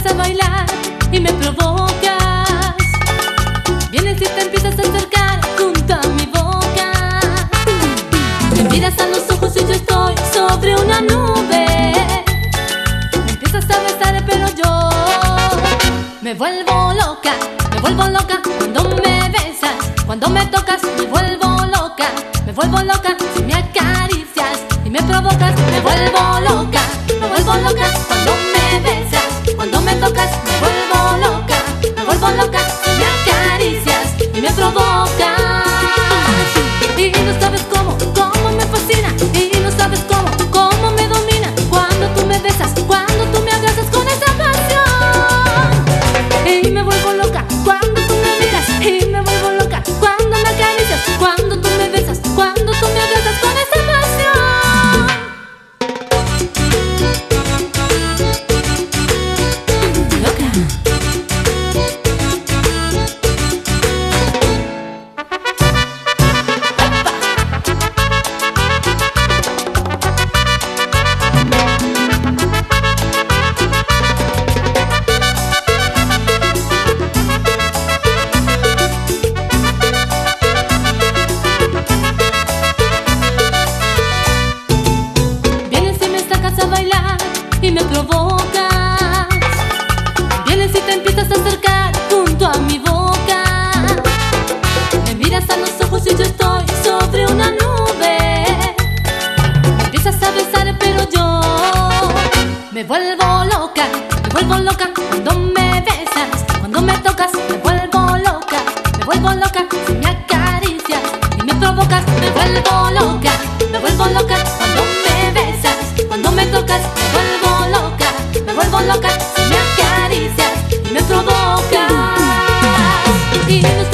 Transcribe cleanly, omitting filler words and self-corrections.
a bailar y me provocas. Vienes y te empiezas a acercar junto a mi boca. Me miras a los ojos y yo estoy sobre una nube. Me empiezas a besar pero yo me vuelvo loca cuando me besas. Cuando me tocas me vuelvo loca si me acaricias y me provocas. Me vuelvo loca cuando me besas. Cuando me tocas me vuelvo loca si me acaricias y me provocas. Y no sabes cómo me fascina, y no sabes cómo me domina cuando tú me besas, cuando tú me abrazas con esa pasión. Y me vuelvo loca cuando tú me miras, y me vuelvo loca cuando me acaricias, cuando tú me besas, cuando tú me abrazas con esa pasión. Loca. Y me provocas. Vienes y te empiezas a acercar junto a mi boca. Me miras a los ojos y yo estoy sobre una nube. Me empiezas a besar pero yo me vuelvo loca cuando me besas. Cuando me tocas me vuelvo loca si me acaricias y me provocas. Me vuelvo loca cuando me besas. Cuando me tocas me vuelvo loca si me acaricias y me provocas. Y